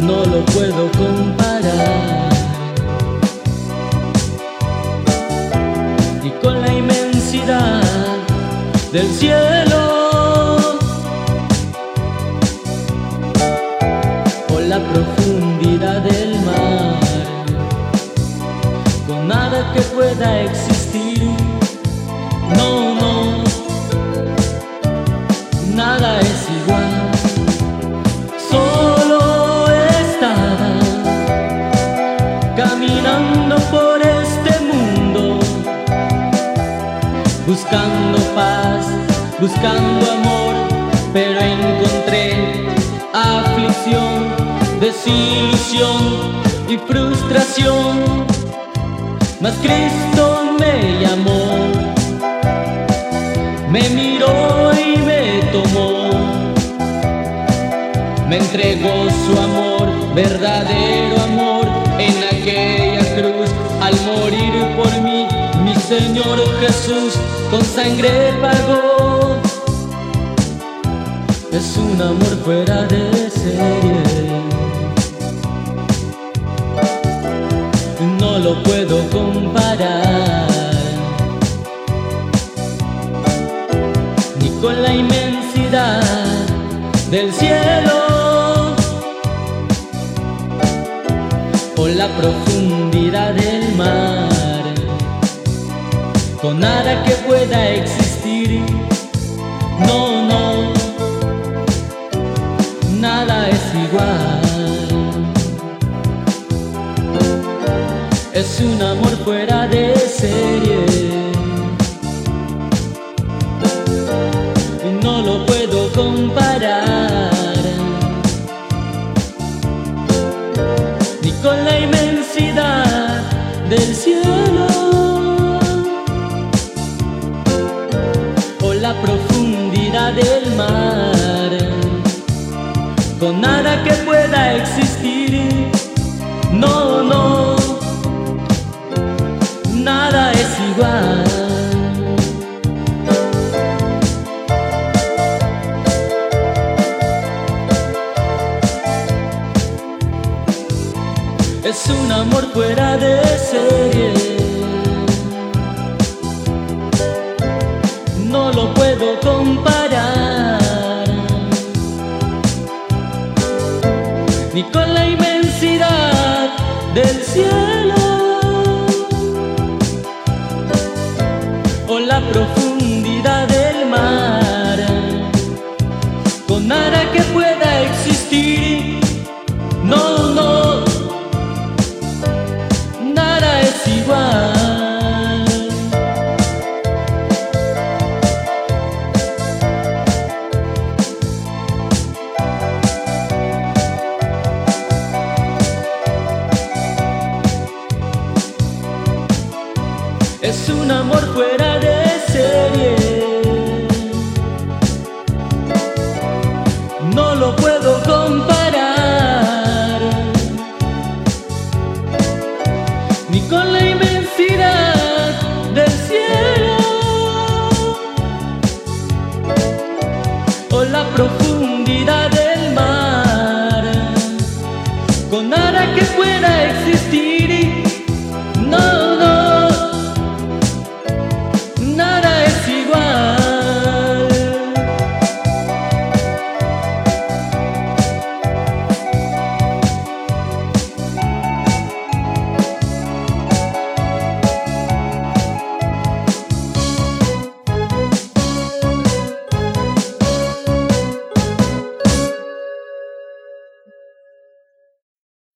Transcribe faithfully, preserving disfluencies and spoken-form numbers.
no lo puedo comparar. Y con la inmensidad del cielo o la profundidad del mar, con nada que pueda existir, no, no, nada es igual. Solo estaba caminando por este mundo, buscando paz, buscando amor, pero encontré aflicción, desilusión y frustración. Mas Cristo me llamó, me miró y me tomó, me entregó su amor, verdadero amor, en aquella cruz. Al morir por mí, mi Señor Jesús con sangre pagó. Es un amor fuera de serie, no lo puedo comparar, ni con la inmensidad del cielo o la profundidad del mar, con nada que pueda existir, no, no, nada es igual. Es un amor fuera de serie, y no lo puedo comparar, ni con la inmensidad del cielo o la profundidad del mar, con nada que pueda existir, no, no, nada es igual. Es un amor fuera de serie, no lo puedo comparar, ni con la inmensidad del cielo o la profundidad del mar, con nada que pueda existir, no, no, nada es igual. Es un amor fuera de